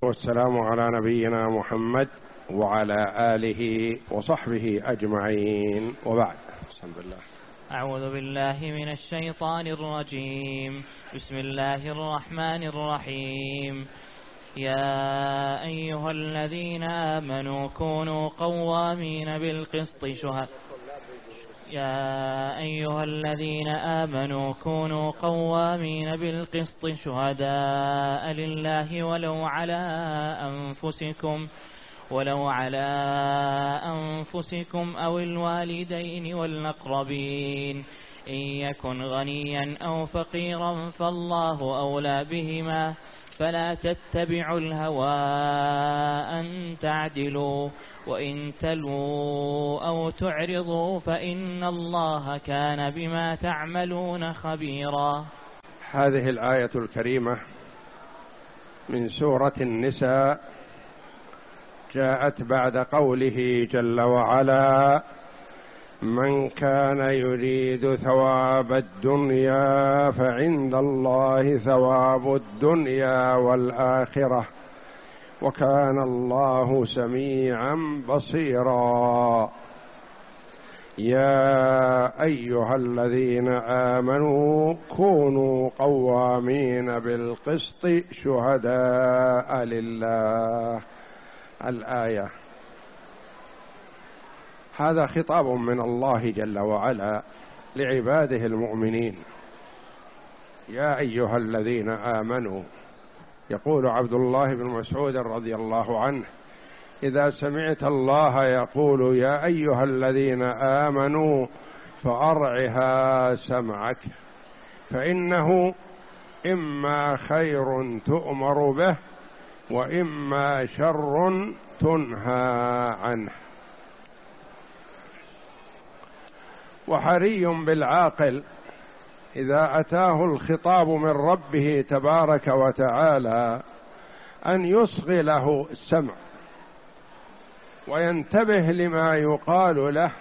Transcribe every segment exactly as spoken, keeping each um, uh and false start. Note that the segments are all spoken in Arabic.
والسلام على نبينا محمد وعلى آله وصحبه أجمعين، وبعد. بسم الله. أعوذ بالله من الشيطان الرجيم. بسم الله الرحمن الرحيم. يا أيها الذين آمنوا كونوا قوامين بالقسط شهداء يا أيها الذين آمنوا كونوا قوامين بالقسط شهداء لله ولو على أنفسكم ولو على أنفسكم أو الوالدين والأقربين إن يكن غنيا أو فقيرا فالله أولى بهما فلا تتبعوا الهوى أن تعدلوا وإن تلووا أو تعرضوا فإن الله كان بما تعملون خبيرا. هذه الآية الكريمة من سورة النساء جاءت بعد قوله جل وعلا: من كان يريد ثواب الدنيا فعند الله ثواب الدنيا والآخرة وكان الله سميعا بصيرا. يا أيها الذين آمنوا كونوا قوامين بالقسط شهداء لله. الآية هذا خطاب من الله جل وعلا لعباده المؤمنين. يا أيها الذين آمنوا، يقول عبد الله بن مسعود رضي الله عنه: إذا سمعت الله يقول يا أيها الذين آمنوا فأرعها سمعك، فإنه إما خير تؤمر به وإما شر تنهى عنه. وحري بالعاقل إذا أتاه الخطاب من ربه تبارك وتعالى أن يصغي له السمع وينتبه لما يقال له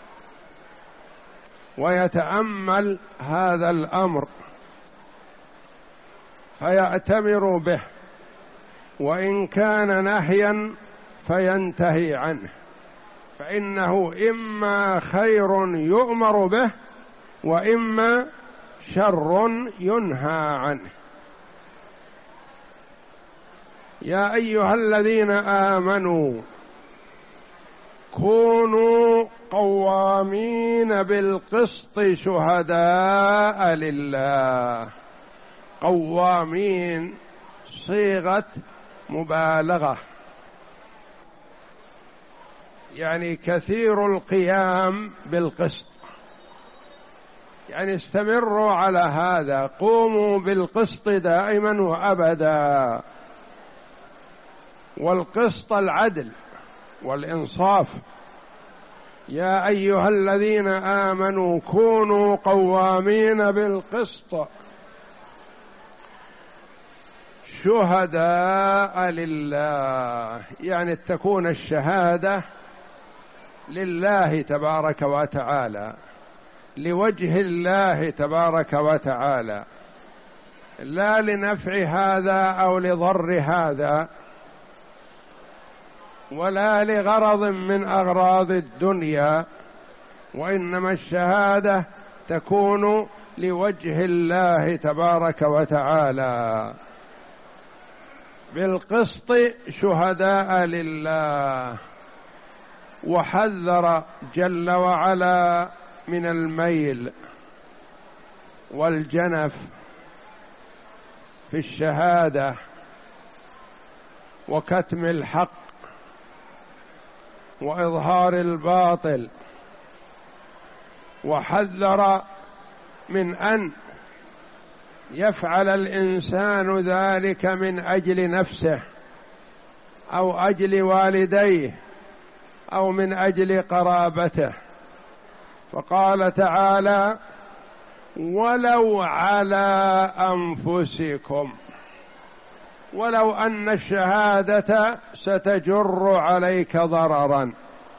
ويتأمل هذا الأمر فيأتمر به، وإن كان نهيا فينتهي عنه، فإنه إما خير يؤمر به وإما شر ينهى عنه. يا أيها الذين آمنوا كونوا قوامين بالقسط شهداء لله. قوامين صيغة مبالغة، يعني كثير القيام بالقسط، يعني استمروا على هذا، قوموا بالقسط دائما وأبدا. والقسط العدل والإنصاف. يا أيها الذين آمنوا كونوا قوامين بالقسط شهداء لله، يعني تكون الشهادة لله تبارك وتعالى، لوجه الله تبارك وتعالى، لا لنفع هذا أو لضر هذا ولا لغرض من أغراض الدنيا، وإنما الشهادة تكون لوجه الله تبارك وتعالى بالقسط شهداء لله. وحذر جل وعلا من الميل والجنف في الشهادة وكتم الحق وإظهار الباطل، وحذر من أن يفعل الإنسان ذلك من أجل نفسه أو أجل والديه أو من أجل قرابته. فقال تعالى: ولو على أنفسكم، ولو أن الشهادة ستجر عليك ضررا،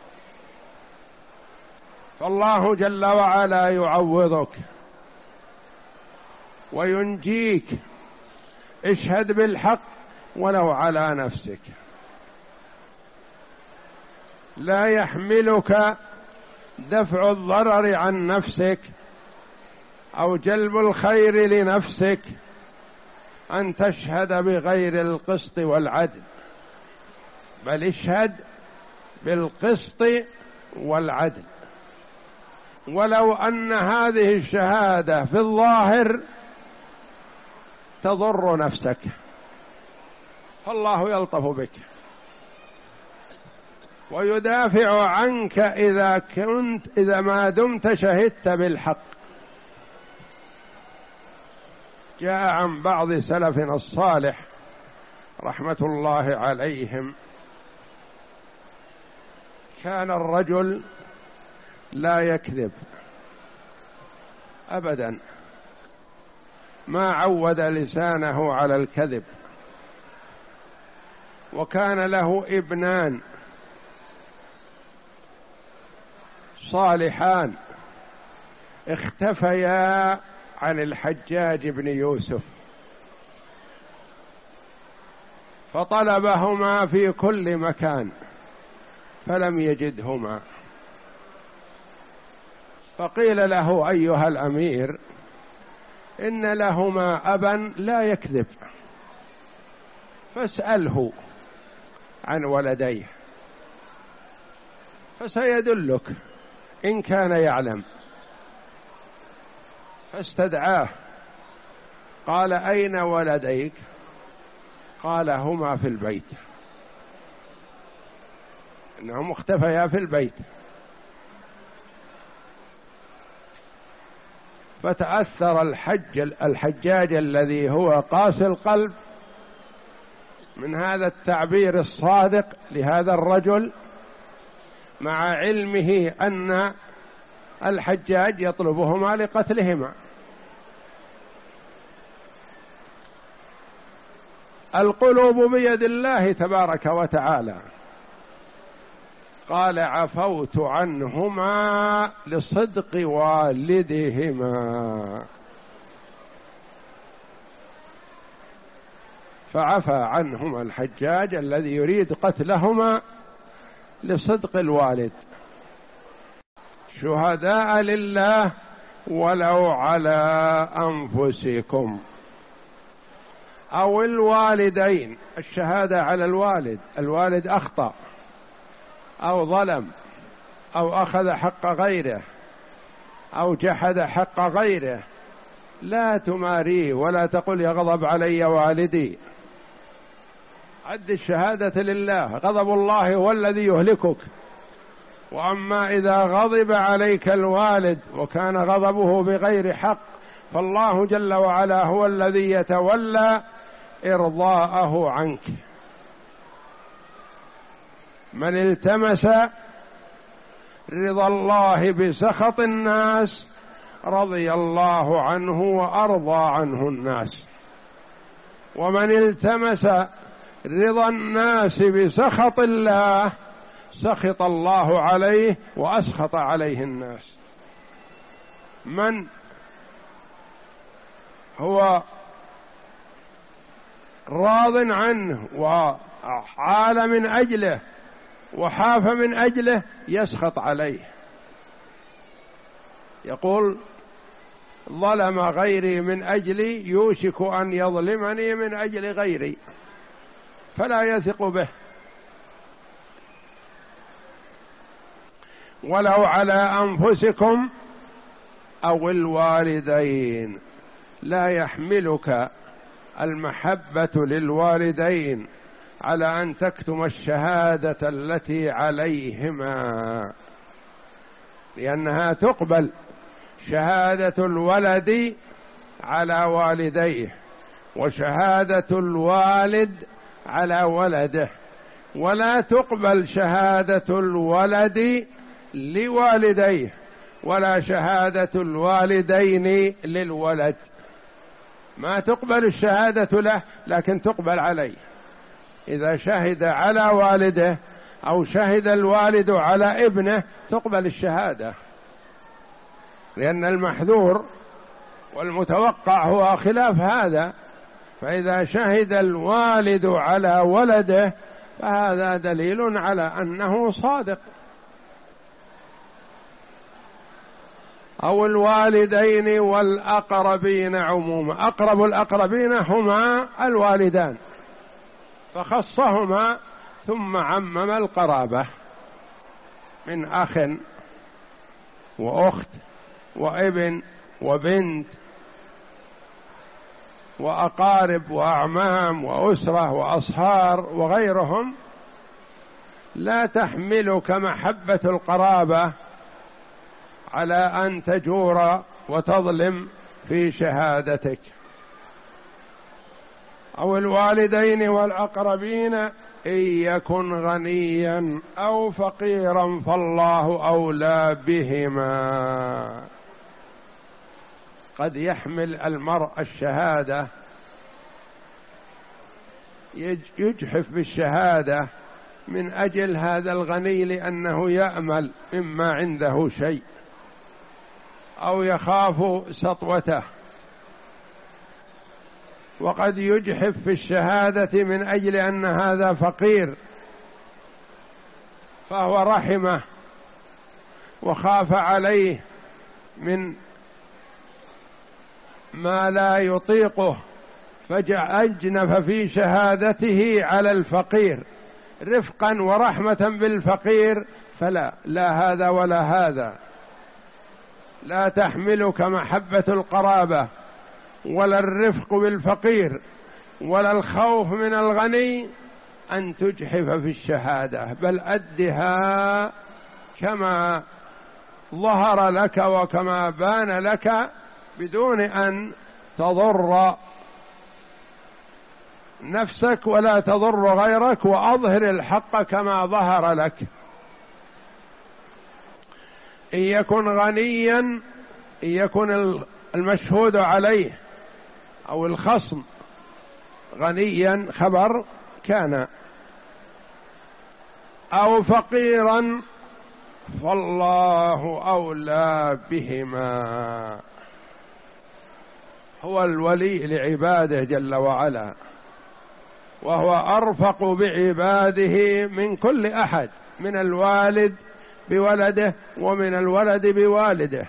فالله جل وعلا يعوضك وينجيك. اشهد بالحق ولو على نفسك. لا يحملك دفع الضرر عن نفسك أو جلب الخير لنفسك أن تشهد بغير القسط والعدل، بل اشهد بالقسط والعدل، ولو أن هذه الشهادة في الظاهر تضر نفسك، فالله يلطف بك ويدافع عنك إذا كنت إذا ما دمت شهدت بالحق. جاء عن بعض سلفنا الصالح رحمة الله عليهم كان الرجل لا يكذب أبدا، ما عود لسانه على الكذب، وكان له ابنان صالحان اختفيا عن الحجاج بن يوسف، فطلبهما في كل مكان فلم يجدهما، فقيل له أيها الأمير إن لهما أبا لا يكذب، فاسأله عن ولديه فسيدلك إن كان يعلم. فاستدعاه، قال أين ولديك؟ قال هما في البيت، إنهم اختفيا في البيت. فتأثر الحج الحجاج الذي هو قاسي القلب من هذا التعبير الصادق لهذا الرجل، مع علمه أن الحجاج يطلبهما لقتلهما. القلوب بيد الله تبارك وتعالى. قال عفوت عنهما لصدق والدهما، فعفى عنهما الحجاج الذي يريد قتلهما لصدق الوالد. شهداء لله ولو على أنفسكم أو الوالدين. الشهادة على الوالد، الوالد أخطأ أو ظلم أو أخذ حق غيره أو جحد حق غيره، لا تماريه ولا تقل يغضب علي والدي، عد الشهادة لله. غضب الله هو الذي يهلكك، وأما إذا غضب عليك الوالد وكان غضبه بغير حق فالله جل وعلا هو الذي يتولى إرضاءه عنك. من التمس رضا الله بسخط الناس رضي الله عنه وأرضى عنه الناس، ومن التمس رضا الناس بسخط الله سخط الله عليه وأسخط عليه الناس. من هو راض عنه وعال من أجله وحاف من أجله يسخط عليه، يقول ظلم غيري من أجلي يوشك أن يظلمني من أجل غيري، فلا يثق به. ولو على أنفسكم أو الوالدين. لا يحملك المحبة للوالدين على أن تكتم الشهادة التي عليهما، لأنها تقبل شهادة الولد على والديه وشهادة الوالد على ولده، ولا تقبل شهادة الولد لوالديه ولا شهادة الوالدين للولد. ما تقبل الشهادة له لكن تقبل عليه. إذا شهد على والده أو شهد الوالد على ابنه تقبل الشهادة، لأن المحذور والمتوقع هو خلاف هذا، فإذا شهد الوالد على ولده فهذا دليل على أنه صادق، أو الوالدين والأقربين عموما. أقرب الأقربين هما الوالدان فخصهما ثم عمم القرابة من أخ وأخت وابن وبنت وأقارب وأعمام وأسرة وأصهار وغيرهم. لا تحملك محبة القرابة على أن تجور وتظلم في شهادتك. أو الوالدين والأقربين إن يكن غنيا أو فقيرا فالله أولى بهما. قد يحمل المرء الشهادة يجحف بالشهادة من أجل هذا الغني لأنه يأمل مما عنده شيء أو يخاف سطوته، وقد يجحف في الشهادة من أجل أن هذا فقير فهو رحمه وخاف عليه من ما لا يطيقه فأجنف في شهادته على الفقير رفقا ورحمة بالفقير. فلا، لا هذا ولا هذا. لا تحملك محبة القرابة ولا الرفق بالفقير ولا الخوف من الغني أن تجحف في الشهادة، بل أدها كما ظهر لك وكما بان لك بدون أن تضر نفسك ولا تضر غيرك، وأظهر الحق كما ظهر لك. إن يكن غنيا، إن يكن المشهود عليه أو الخصم غنيا خبر كان، أو فقيرا فالله أولى بهما. هو الولي لعباده جل وعلا، وهو أرفق بعباده من كل أحد، من الوالد بولده ومن الولد بوالده.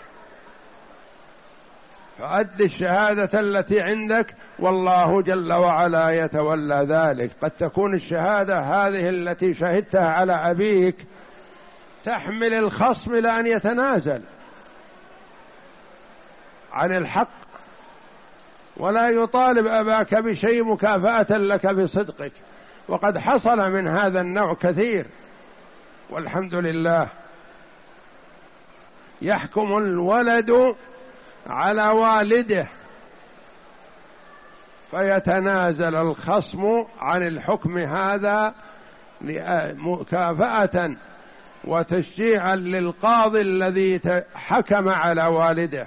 فأد الشهادة التي عندك والله جل وعلا يتولى ذلك. قد تكون الشهادة هذه التي شهدتها على أبيك تحمل الخصم إلى أن يتنازل عن الحق ولا يطالب أباك بشيء مكافأة لك بصدقك، وقد حصل من هذا النوع كثير والحمد لله. يحكم الولد على والده فيتنازل الخصم عن الحكم هذا مكافأة وتشجيعا للقاضي الذي حكم على والده.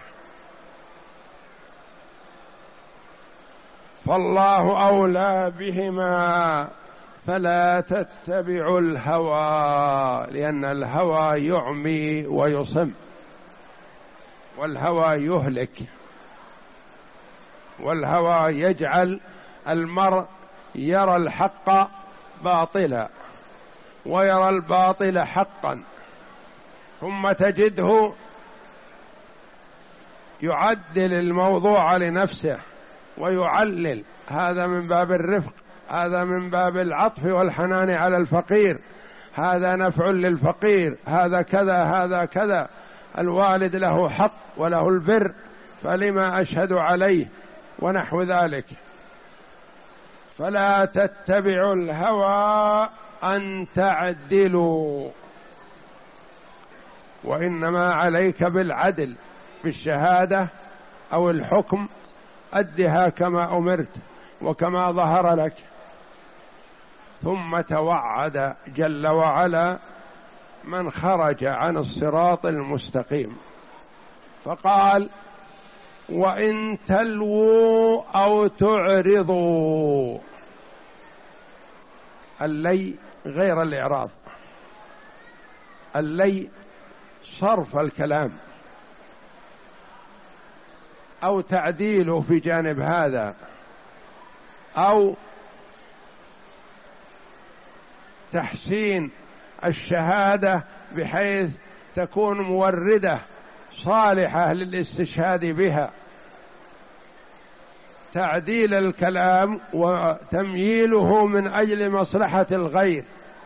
فالله أولى بهما فلا تتبعوا الهوى، لأن الهوى يعمي ويصم، والهوى يهلك، والهوى يجعل المرء يرى الحق باطلا ويرى الباطل حقا، ثم تجده يعدل الموضوع لنفسه ويعلل. هذا من باب الرفق، هذا من باب العطف والحنان على الفقير، هذا نفع للفقير، هذا كذا هذا كذا، الوالد له حق وله البر فلما أشهد عليه ونحو ذلك. فلا تتبعوا الهوى أن تعدلوا، وإنما عليك بالعدل بالشهادة أو الحكم، أدها كما أمرت وكما ظهر لك. ثم توعد جل وعلا من خرج عن الصراط المستقيم فقال: وإن تلووا أو تعرضوا. اللي غير الإعراض، اللي صرف الكلام أو تعديله في جانب هذا أو تحسين الشهادة بحيث تكون موردة صالحة للاستشهاد بها، تعديل الكلام وتمييله من أجل مصلحة الغير،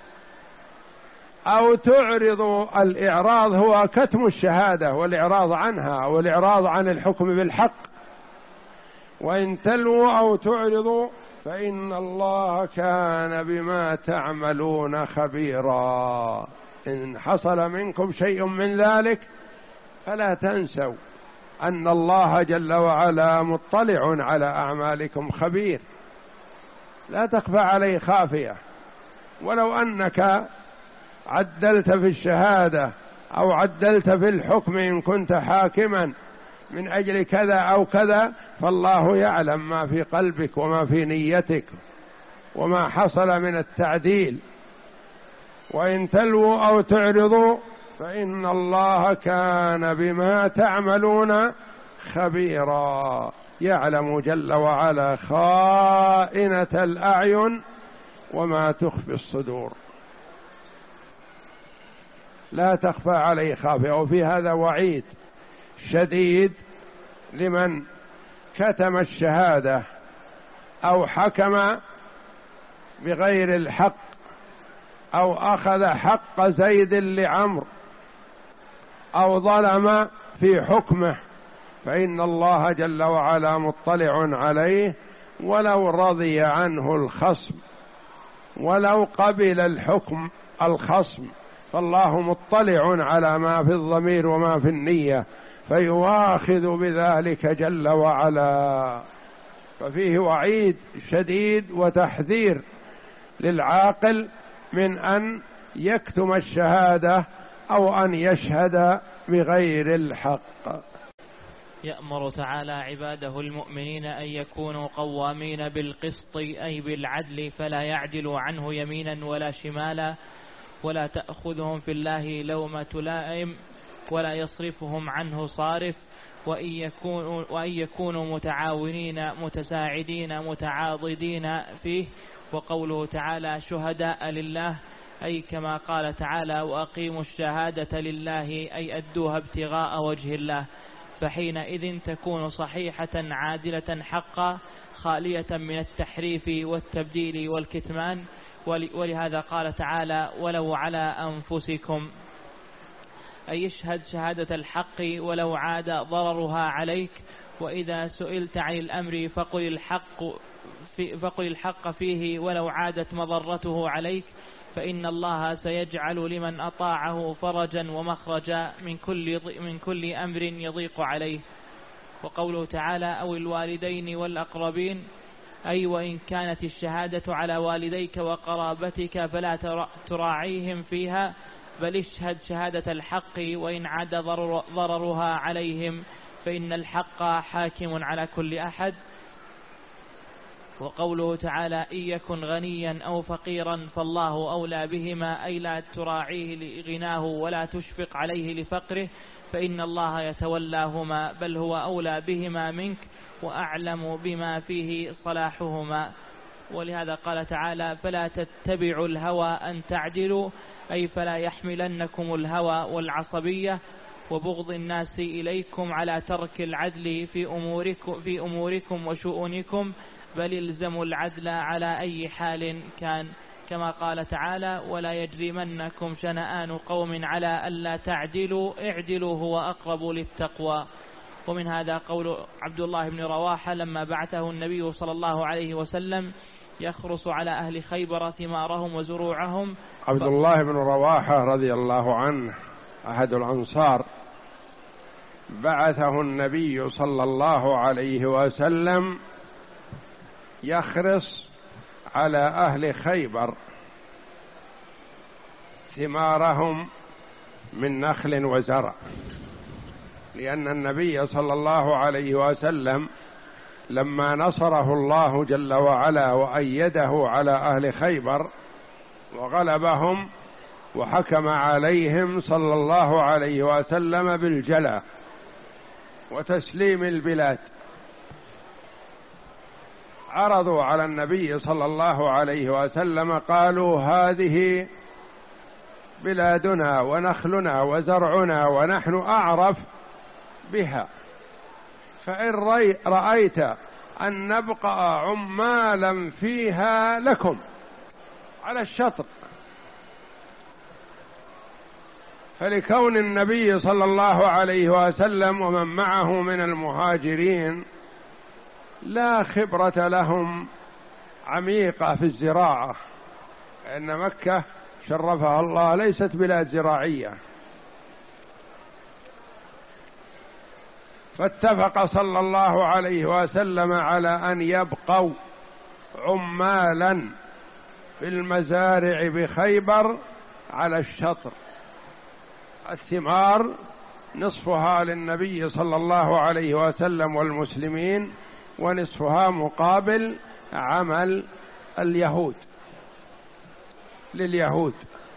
أو تعرض. الإعراض هو كتم الشهادة والإعراض عنها والإعراض عن الحكم بالحق. وإن تلووا أو تعرضوا فإن الله كان بما تعملون خبيرا. إن حصل منكم شيء من ذلك فلا تنسوا أن الله جل وعلا مطلع على أعمالكم خبير، لا تخفى عليه خافية. ولو أنك عدلت في الشهادة أو عدلت في الحكم إن كنت حاكما من أجل كذا أو كذا، فالله يعلم ما في قلبك وما في نيتك وما حصل من التعديل. وإن تلووا أو تعرضوا فإن الله كان بما تعملون خبيرا، يعلم جل وعلا خائنة الأعين وما تخفي الصدور، لا تخفى عليه خافية. وفي هذا وعيد شديد لمن كتم الشهادة أو حكم بغير الحق أو أخذ حق زيد لعمرو أو ظلم في حكمه، فإن الله جل وعلا مطلع عليه ولو رضي عنه الخصم ولو قبل الحكم الخصم، فالله مطلع على ما في الضمير وما في النية فيواخذ بذلك جل وعلا. ففيه وعيد شديد وتحذير للعاقل من أن يكتم الشهادة أو أن يشهد بغير الحق. يأمر تعالى عباده المؤمنين أن يكونوا قوامين بالقسط أي بالعدل، فلا يعدلوا عنه يمينا ولا شمالا، ولا تأخذهم في الله لومة لائم، ولا يصرفهم عنه صارف، وإن يكونوا, وإن يكونوا متعاونين متساعدين متعاضدين فيه. وقوله تعالى شهداء لله أي كما قال تعالى وأقيموا الشهادة لله أي أدوها ابتغاء وجه الله، فحينئذ تكون صحيحة عادلة حقا خالية من التحريف والتبديل والكتمان. ولهذا قال تعالى ولو على أنفسكم أي يشهد شهادة الحق ولو عاد ضررها عليك. وإذا سئلت عن الأمر فقل الحق, في فقل الحق فيه ولو عادت مضرته عليك، فإن الله سيجعل لمن أطاعه فرجا ومخرجا من كل, من كل أمر يضيق عليه. وقوله تعالى أو الوالدين والأقربين أي وإن كانت الشهادة على والديك وقرابتك فلا تراعيهم فيها، بل اشهد شهادة الحق وإن عاد ضررها عليهم، فإن الحق حاكم على كل أحد. وقوله تعالى إن يكن غنيا أو فقيرا فالله أولى بهما أي لا تراعيه لغناه ولا تشفق عليه لفقره، فإن الله يتولاهما بل هو أولى بهما منك وأعلم بما فيه صلاحهما. ولهذا قال تعالى فلا تتبعوا الهوى أن تعدلوا أي فلا يحملنكم الهوى والعصبية وبغض الناس إليكم على ترك العدل في أموركم, في أموركم وشؤونكم، بل الزموا العدل على أي حال كان، كما قال تعالى ولا يجرمنكم شنآن قوم على ألا تعدلوا اعدلوا هو أقرب للتقوى. ومن هذا قول عبد الله بن رواحة لما بعثه النبي صلى الله عليه وسلم يخرص على أهل خيبر ثمارهم وزروعهم. عبد الله بن رواحة رضي الله عنه أحد الأنصار، بعثه النبي صلى الله عليه وسلم يخرص على أهل خيبر ثمارهم من نخل وزرع، لأن النبي صلى الله عليه وسلم لما نصره الله جل وعلا وأيده على أهل خيبر وغلبهم وحكم عليهم صلى الله عليه وسلم بالجلاء وتسليم البلاد، عرضوا على النبي صلى الله عليه وسلم قالوا هذه بلادنا ونخلنا وزرعنا ونحن أعرف بها، فإن رأيت أن نبقى عمالا فيها لكم على الشطر. فلكون النبي صلى الله عليه وسلم ومن معه من المهاجرين لا خبرة لهم عميقة في الزراعة، لأن مكة شرفها الله ليست بلاد زراعية، فاتفق صلى الله عليه وسلم على أن يبقوا عمالا في المزارع بخيبر على الشطر، الثمار نصفها للنبي صلى الله عليه وسلم والمسلمين، ونصفها مقابل عمل اليهود لليهود.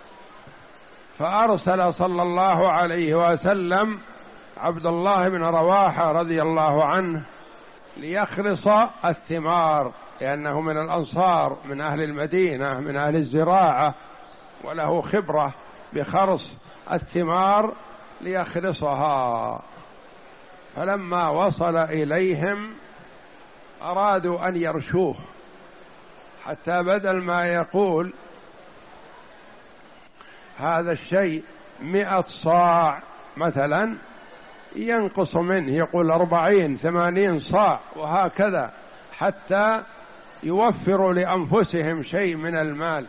فأرسل صلى الله عليه وسلم عبد الله بن رواحة رضي الله عنه ليخرص الثمار، لأنه من الأنصار من أهل المدينة من أهل الزراعة، وله خبرة بخرص الثمار ليخرصها. فلما وصل إليهم أرادوا أن يرشوه، حتى بدل ما يقول هذا الشيء مئة صاع مثلا ينقص منه، يقول أربعين ثمانين صاع وهكذا، حتى يوفروا لأنفسهم شيء من المال.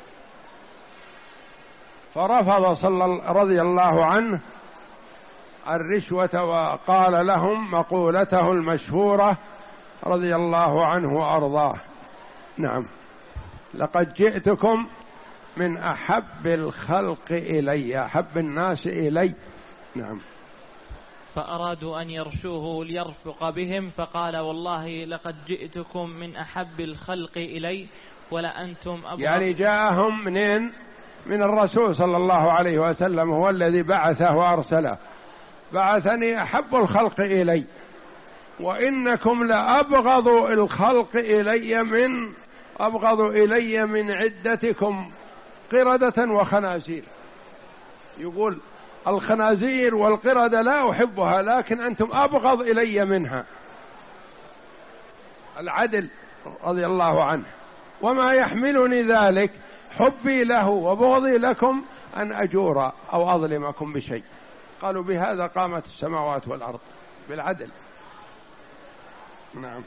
فرفض صلى رضي الله عنه الرشوة، وقال لهم مقولته المشهورة رضي الله عنه وأرضاه: نعم، لقد جئتكم من أحب الخلق إلي، أحب الناس إلي. نعم. فأرادوا أن يرشوه ليرفق بهم، فقال: والله لقد جئتكم من أحب الخلق إلي ولا أنتم أبغض. يعني جاءهم منين؟ من الرسول صلى الله عليه وسلم، هو الذي بعثه وأرسله، بعثني أحب الخلق إلي، وإنكم لأبغض الخلق إلي من أبغض إلي من عدتكم قردة وخنازير. يقول الخنازير والقردة لا أحبها، لكن أنتم أبغض إلي منها. العدل رضي الله عنه. وما يحملني ذلك حبي له وبغضي لكم أن أجور أو أظلمكم بشيء. قالوا بهذا قامت السماوات والأرض، بالعدل. نعم.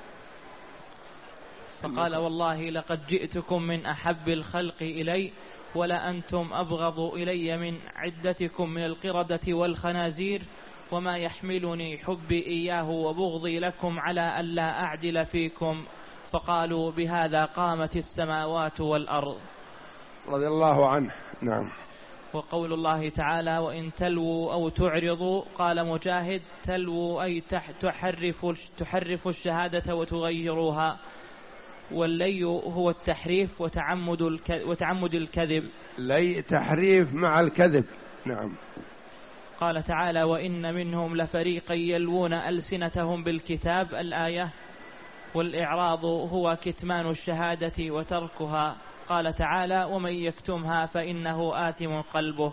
فقال: والله لقد جئتكم من أحب الخلق إلي ولا أنتم أبغض إلي من عدتكم من القردة والخنازير، وما يحملني حبي إياه وبغضي لكم على ألا أعدل فيكم. فقالوا بهذا قامت السماوات والأرض. رضي الله عنه. نعم. وقول الله تعالى: وإن تلووا أو تعرضوا. قال مجاهد: تلووا أي تحرف, تحرف الشهادة وتغيروها، واللي هو التحريف وتعمد وتعمد الكذب. لي تحريف مع الكذب. نعم. قال تعالى: وإن منهم لفريقا يلوون ألسنتهم بالكتاب، الآية. والإعراض هو كتمان الشهادة وتركها. قال تعالى: ومن يكتمها فإنه آثم قلبه.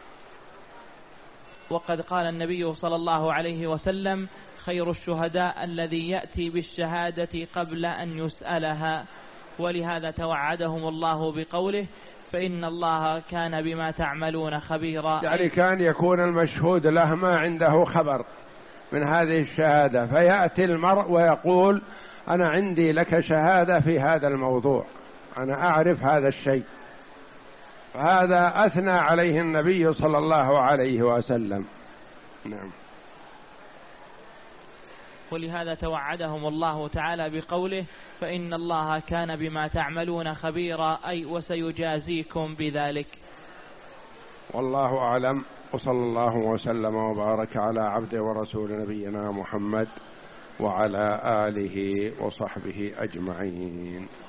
وقد قال النبي صلى الله عليه وسلم: خير الشهداء الذي يأتي بالشهادة قبل أن يسألها. ولهذا توعدهم الله بقوله: فإن الله كان بما تعملون خبيرا. يعني كان يكون المشهود له ما عنده خبر من هذه الشهادة، فيأتي المرء ويقول: أنا عندي لك شهادة في هذا الموضوع، أنا أعرف هذا الشيء. فهذا أثنى عليه النبي صلى الله عليه وسلم. نعم. ولهذا توعدهم الله تعالى بقوله: فإن الله كان بما تعملون خبيرا، أي وسيجازيكم بذلك. والله أعلم، وصلى الله وسلم وبارك على عبده ورسول نبينا محمد وعلى آله وصحبه أجمعين.